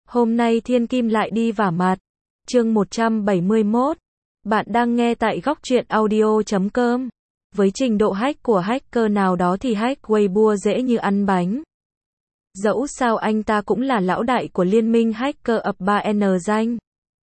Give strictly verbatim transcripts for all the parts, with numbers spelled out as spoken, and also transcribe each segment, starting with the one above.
Hôm nay Thiên Kim lại đi vả mặt. Chương một trăm bảy mươi mốt. Bạn đang nghe tại góc truyện audio chấm com. Với trình độ hack của hacker nào đó thì hack Weibo dễ như ăn bánh. Dẫu sao anh ta cũng là lão đại của liên minh hacker ập ba N danh.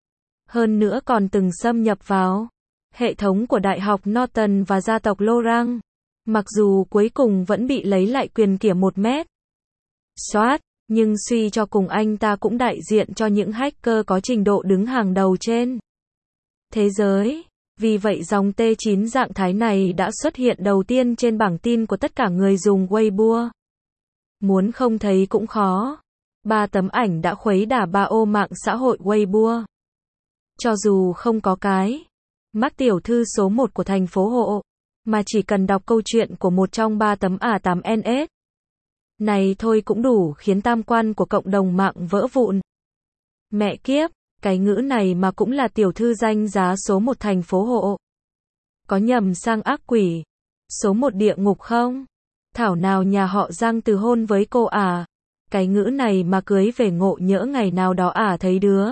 Hơn nữa còn từng xâm nhập vào hệ thống của Đại học Norton và gia tộc Lorang. Mặc dù cuối cùng vẫn bị lấy lại quyền kiểm một mét. Soát, nhưng suy cho cùng anh ta cũng đại diện cho những hacker có trình độ đứng hàng đầu trên thế giới. Vì vậy dòng T chín dạng thái này đã xuất hiện đầu tiên trên bảng tin của tất cả người dùng Weibo. Muốn không thấy cũng khó. Ba tấm ảnh đã khuấy đả ba ô mạng xã hội Weibo. Cho dù không có cái mắt tiểu thư số một của thành phố Hộ, mà chỉ cần đọc câu chuyện của một trong ba tấm A tám N S này thôi cũng đủ khiến tam quan của cộng đồng mạng vỡ vụn. Mẹ kiếp, cái ngữ này mà cũng là tiểu thư danh giá số một thành phố Hộ. Có nhầm sang ác quỷ số một địa ngục không? Thảo nào nhà họ Giang từ hôn với cô à? Cái ngữ này mà cưới về ngộ nhỡ ngày nào đó à thấy đứa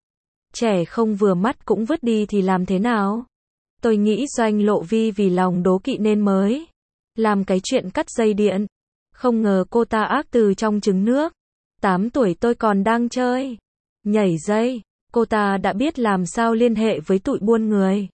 trẻ không vừa mắt cũng vứt đi thì làm thế nào? Tôi nghĩ Doanh Lộ Vi vì lòng đố kỵ nên mới làm cái chuyện cắt dây điện. Không ngờ cô ta ác từ trong trứng nước. tám tuổi tôi còn đang chơi nhảy dây, cô ta đã biết làm sao liên hệ với tụi buôn người.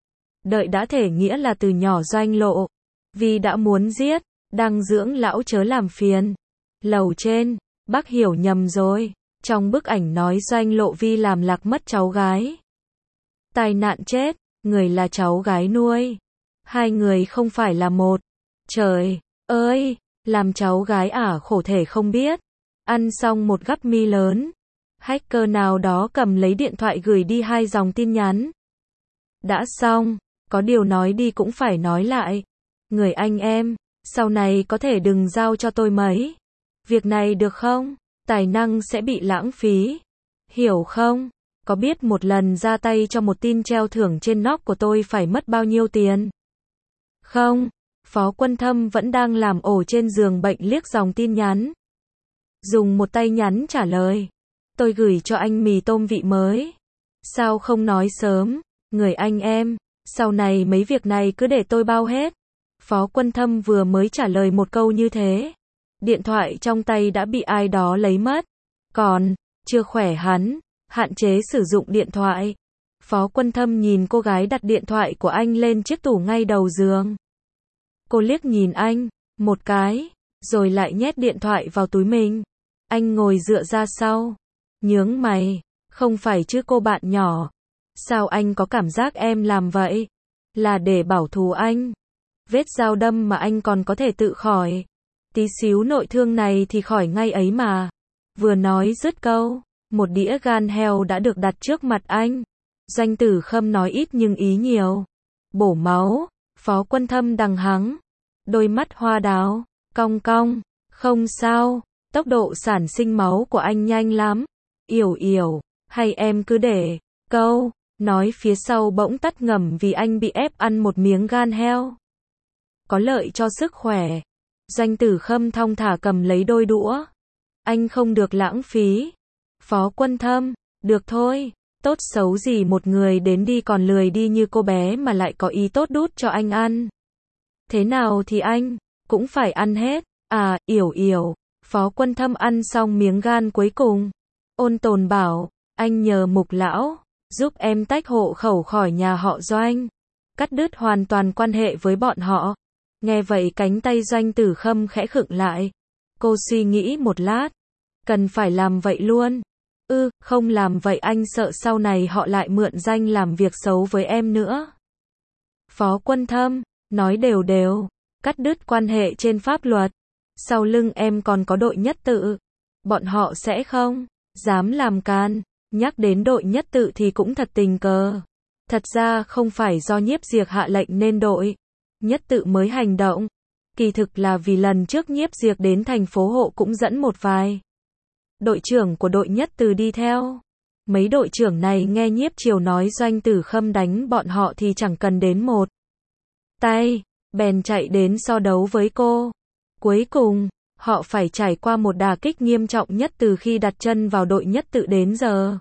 Đợi đã thể nghĩa là từ nhỏ Doanh Lộ Vi đã muốn giết, đang dưỡng lão chớ làm phiền. Lầu trên, bác hiểu nhầm rồi. Trong bức ảnh nói Doanh Lộ Vi làm lạc mất cháu gái. Tai nạn chết, người là cháu gái nuôi. Hai người không phải là một. Trời ơi, làm cháu gái ả khổ thể không biết. Ăn xong một gắp mi lớn. Hacker nào đó cầm lấy điện thoại gửi đi hai dòng tin nhắn. Đã xong, có điều nói đi cũng phải nói lại. Người anh em, sau này có thể đừng giao cho tôi mấy việc này được không? Tài năng sẽ bị lãng phí. Hiểu không? Có biết một lần ra tay cho một tin treo thưởng trên nóc của tôi phải mất bao nhiêu tiền? Không, Phó Quân Thâm vẫn đang làm ổ trên giường bệnh liếc dòng tin nhắn. Dùng một tay nhắn trả lời. Tôi gửi cho anh mì tôm vị mới. Sao không nói sớm? Người anh em, sau này mấy việc này cứ để tôi bao hết. Phó Quân Thâm vừa mới trả lời một câu như thế. Điện thoại trong tay đã bị ai đó lấy mất. Còn, chưa khỏe hắn, hạn chế sử dụng điện thoại. Phó Quân Thâm nhìn cô gái đặt điện thoại của anh lên chiếc tủ ngay đầu giường. Cô liếc nhìn anh, một cái, rồi lại nhét điện thoại vào túi mình. Anh ngồi dựa ra sau, nhướng mày, không phải chứ cô bạn nhỏ. Sao anh có cảm giác em làm vậy? Là để bảo thù anh. Vết dao đâm mà anh còn có thể tự khỏi. Tí xíu nội thương này thì khỏi ngay ấy mà. Vừa nói dứt câu, một đĩa gan heo đã được đặt trước mặt anh. Doanh Tử Khâm nói ít nhưng ý nhiều. Bổ máu. Phó Quân Thâm đằng hắng. Đôi mắt hoa đào, cong cong. Không sao, tốc độ sản sinh máu của anh nhanh lắm. Yểu yểu, hay em cứ để câu nói phía sau bỗng tắt ngầm vì anh bị ép ăn một miếng gan heo. Có lợi cho sức khỏe. Doanh Tử Khâm thong thả cầm lấy đôi đũa. Anh không được lãng phí. Phó Quân Thâm, được thôi. Tốt xấu gì một người đến đi còn lười đi như cô bé mà lại có ý tốt đút cho anh ăn. Thế nào thì anh cũng phải ăn hết. À, yểu yểu. Phó Quân Thâm ăn xong miếng gan cuối cùng. Ôn tồn bảo, anh nhờ Mục lão giúp em tách hộ khẩu khỏi nhà họ Doanh. Cắt đứt hoàn toàn quan hệ với bọn họ. Nghe vậy cánh tay Doanh Tử Khâm khẽ khựng lại. Cô suy nghĩ một lát. Cần phải làm vậy luôn. Ừ, không làm vậy anh sợ sau này họ lại mượn danh làm việc xấu với em nữa. Phó Quân Thâm, nói đều đều, cắt đứt quan hệ trên pháp luật. Sau lưng em còn có đội nhất tự. Bọn họ sẽ không dám làm can. Nhắc đến đội nhất tự thì cũng thật tình cờ. Thật ra không phải do Nhiếp Diệp hạ lệnh nên đội nhất tự mới hành động. Kỳ thực là vì lần trước Nhiếp Diệp đến thành phố Hộ cũng dẫn một vài đội trưởng của đội nhất từ đi theo. Mấy đội trưởng này nghe Nhiếp Triều nói Doanh Tử Khâm đánh bọn họ thì chẳng cần đến một tay, bèn chạy đến so đấu với cô. Cuối cùng, Họ phải trải qua một đả kích nghiêm trọng nhất từ khi đặt chân vào đội nhất tự đến giờ.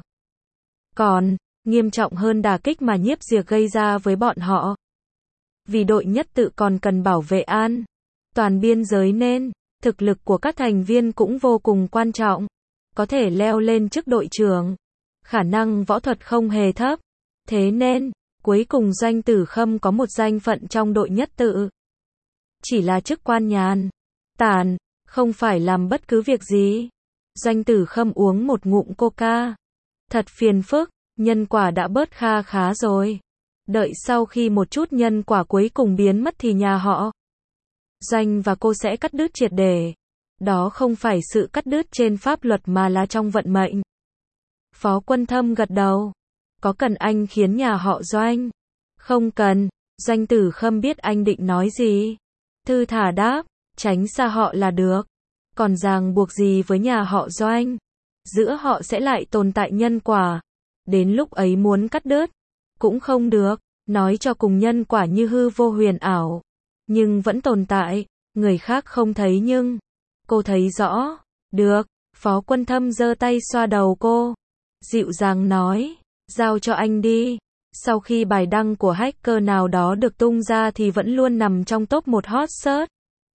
Còn, nghiêm trọng hơn đả kích mà Nhiếp Diệc gây ra với bọn họ. Vì đội nhất tự còn cần bảo vệ an toàn biên giới nên, thực lực của các thành viên cũng vô cùng quan trọng. Có thể leo lên chức đội trưởng. Khả năng võ thuật không hề thấp. Thế nên, cuối cùng Doanh Tử Khâm có một danh phận trong đội nhất tự. Chỉ là chức quan nhàn tản, không phải làm bất cứ việc gì. Doanh Tử Khâm uống một ngụm coca. Thật phiền phức, nhân quả đã bớt kha khá rồi. Đợi sau khi một chút nhân quả cuối cùng biến mất thì nhà họ Doanh và cô sẽ cắt đứt triệt để. Đó không phải sự cắt đứt trên pháp luật mà là trong vận mệnh. Phó Quân Thâm gật đầu. Có cần anh khiến nhà họ Doanh? Không cần. Doanh Tử Khâm biết anh định nói gì. Thư thả đáp, tránh xa họ là được. Còn ràng buộc gì với nhà họ Doanh? Giữa họ sẽ lại tồn tại nhân quả. Đến lúc ấy muốn cắt đứt, cũng không được. Nói cho cùng nhân quả như hư vô huyền ảo. Nhưng vẫn tồn tại. Người khác không thấy nhưng cô thấy rõ. Được. Phó Quân Thâm giơ tay xoa đầu cô. Dịu dàng nói. Giao cho anh đi. Sau khi bài đăng của hacker nào đó được tung ra thì vẫn luôn nằm trong top một hot search.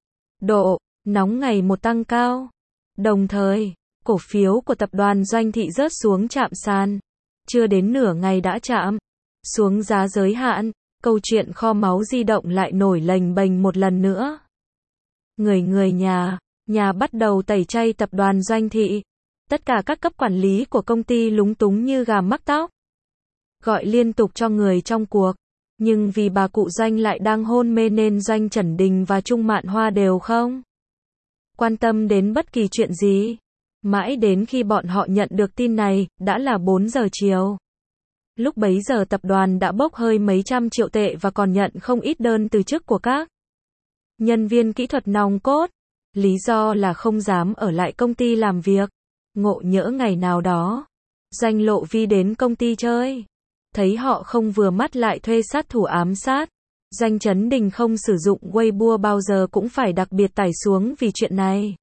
Độ nóng ngày một tăng cao. Đồng thời, cổ phiếu của tập đoàn Doanh Thị rớt xuống chạm sàn. Chưa đến nửa ngày đã chạm xuống giá giới hạn. Câu chuyện kho máu di động lại nổi lềnh bềnh một lần nữa. Người người nhà, nhà bắt đầu tẩy chay tập đoàn Doanh Thị. Tất cả các cấp quản lý của công ty lúng túng như gà mắc tóc. Gọi liên tục cho người trong cuộc. Nhưng vì bà cụ Doanh lại đang hôn mê nên Doanh Trần Đình và Trung Mạn Hoa đều không quan tâm đến bất kỳ chuyện gì. Mãi đến khi bọn họ nhận được tin này, đã là bốn giờ chiều. Lúc bấy giờ tập đoàn đã bốc hơi mấy trăm triệu tệ và còn nhận không ít đơn từ chức của các nhân viên kỹ thuật nòng cốt. Lý do là không dám ở lại công ty làm việc. Ngộ nhỡ ngày nào đó, Doanh Lộ Vi đến công ty chơi. Thấy họ không vừa mắt lại thuê sát thủ ám sát. Doanh Trấn Đình không sử dụng Weibo bao giờ cũng phải đặc biệt tải xuống vì chuyện này.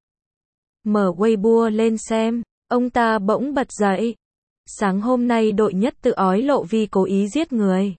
Mở Weibo lên xem, ông ta bỗng bật dậy. Sáng hôm nay đội nhất tự ói Lộ Vi cố ý giết người.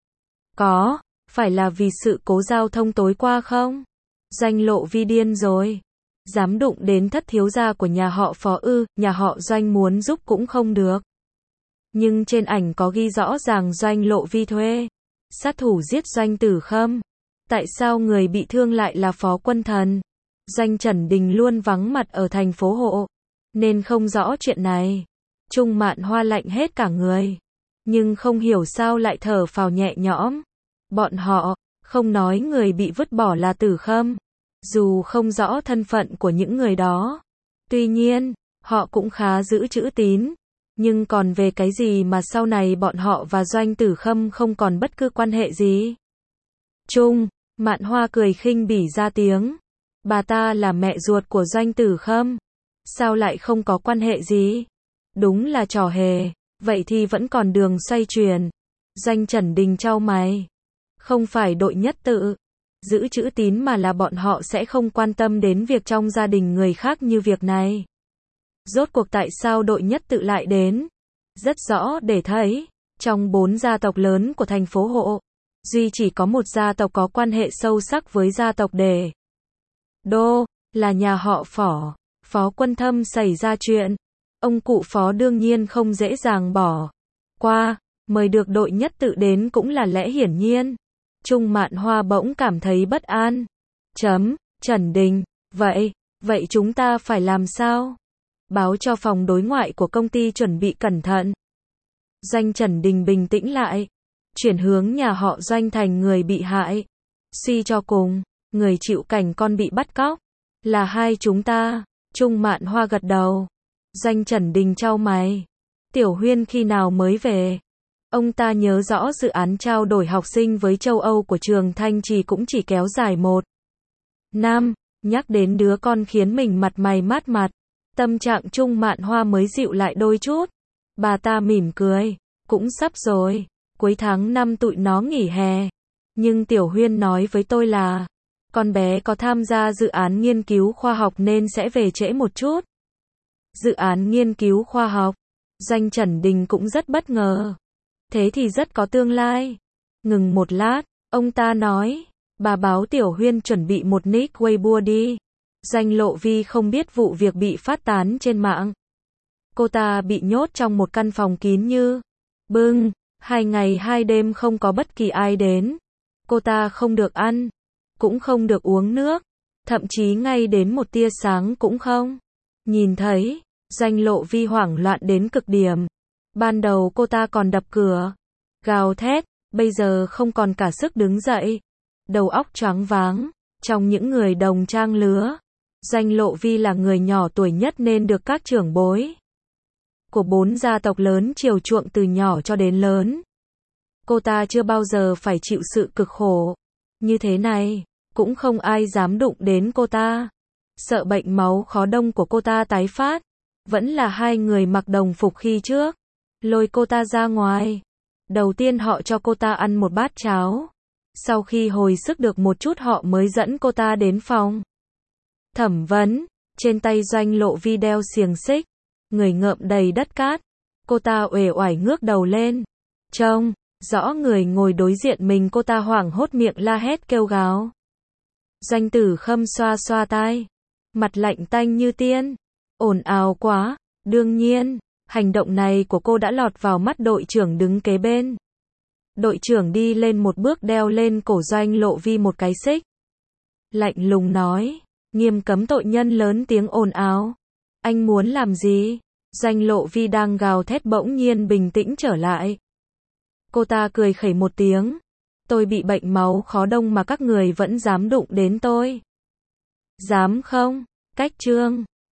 Có, phải là vì sự cố giao thông tối qua không? Doanh Lộ Vi điên rồi. Dám đụng đến thất thiếu gia của nhà họ Phó ư, nhà họ Doanh muốn giúp cũng không được. Nhưng trên ảnh có ghi rõ ràng Doanh Lộ Vi thuê sát thủ giết Doanh Tử Khâm. Tại sao người bị thương lại là Phó Quân Thần? Doanh Trần Đình luôn vắng mặt ở thành phố Hộ, nên không rõ chuyện này. Trung Mạn Hoa lạnh hết cả người. Nhưng không hiểu sao lại thở phào nhẹ nhõm. Bọn họ không nói người bị vứt bỏ là Tử Khâm. Dù không rõ thân phận của những người đó. Tuy nhiên, họ cũng khá giữ chữ tín. Nhưng còn về cái gì mà sau này bọn họ và Doanh Tử Khâm không còn bất cứ quan hệ gì? Trung Mạn Hoa cười khinh bỉ ra tiếng. Bà ta là mẹ ruột của Doanh Tử Khâm. Sao lại không có quan hệ gì? Đúng là trò hề. Vậy thì vẫn còn đường xoay chuyển. Doanh Trần Đình chau mày. Không phải đội nhất tự giữ chữ tín mà là bọn họ sẽ không quan tâm đến việc trong gia đình người khác như việc này. Rốt cuộc tại sao đội nhất tự lại đến? Rất rõ để thấy, trong bốn gia tộc lớn của thành phố Hộ, duy chỉ có một gia tộc có quan hệ sâu sắc với gia tộc Đề Đô, là nhà họ Phó. Phó Quân Thâm xảy ra chuyện, ông cụ Phó đương nhiên không dễ dàng bỏ qua, mời được đội nhất tự đến cũng là lẽ hiển nhiên. Trung Mạn Hoa bỗng cảm thấy bất an. Chấm, Trần Đình, vậy, vậy chúng ta phải làm sao? Báo cho phòng đối ngoại của công ty chuẩn bị cẩn thận. Doanh Trần Đình bình tĩnh lại. Chuyển hướng nhà họ Doanh thành người bị hại. Suy cho cùng, người chịu cảnh con bị bắt cóc là hai chúng ta. Trung Mạn Hoa gật đầu. Doanh Trần Đình chau mày. Tiểu Huyên khi nào mới về? Ông ta nhớ rõ dự án trao đổi học sinh với châu Âu của trường Thanh Trì cũng chỉ kéo dài một năm. Nhắc đến đứa con khiến mình mặt mày mát mặt. Tâm trạng Trung Mạn Hoa mới dịu lại đôi chút. Bà ta mỉm cười. Cũng sắp rồi. Cuối tháng năm tụi nó nghỉ hè. Nhưng Tiểu Huyên nói với tôi là Con bé có tham gia dự án nghiên cứu khoa học nên sẽ về trễ một chút. Dự án nghiên cứu khoa học. Doanh Trần Đình cũng rất bất ngờ. Thế thì rất có tương lai. Ngừng một lát, ông ta nói, bà báo Tiểu Huyên chuẩn bị một nick Weibo đi. Doanh Lộ Vi không biết vụ việc bị phát tán trên mạng. Cô ta bị nhốt trong một căn phòng kín như bưng, hai ngày hai đêm không có bất kỳ ai đến. Cô ta không được ăn, cũng không được uống nước, thậm chí ngay đến một tia sáng cũng không nhìn thấy. Doanh Lộ Vi hoảng loạn đến cực điểm. Ban đầu cô ta còn đập cửa, gào thét, bây giờ không còn cả sức đứng dậy. Đầu óc choáng váng. Trong những người đồng trang lứa, Doanh Lộ Vi là người nhỏ tuổi nhất nên được các trưởng bối của bốn gia tộc lớn chiều chuộng từ nhỏ cho đến lớn. Cô ta chưa bao giờ phải chịu sự cực khổ như thế này, cũng không ai dám đụng đến cô ta. Sợ bệnh máu khó đông của cô ta tái phát, vẫn là hai người mặc đồng phục khi trước, lôi cô ta ra ngoài. Đầu tiên họ cho cô ta ăn một bát cháo. Sau khi hồi sức được một chút họ mới dẫn cô ta đến phòng thẩm vấn. Trên tay Doanh Lộ Vi đeo xiềng xích, người ngợm đầy đất cát. Cô ta uể oải ngước đầu lên, trông rõ người ngồi đối diện mình. Cô ta hoảng hốt miệng la hét kêu gào. Doanh Tử Khâm xoa xoa tai, mặt lạnh tanh như tiên. Ồn ào quá. Đương nhiên, hành động này của cô đã lọt vào mắt đội trưởng đứng kế bên. Đội trưởng đi lên một bước đeo lên cổ Doanh Lộ Vi một cái xích. Lạnh lùng nói, nghiêm cấm tội nhân lớn tiếng ồn ào. Anh muốn làm gì? Doanh Lộ Vi đang gào thét bỗng nhiên bình tĩnh trở lại. Cô ta cười khẩy một tiếng. Tôi bị bệnh máu khó đông mà các người vẫn dám đụng đến tôi. Dám không? Cách chương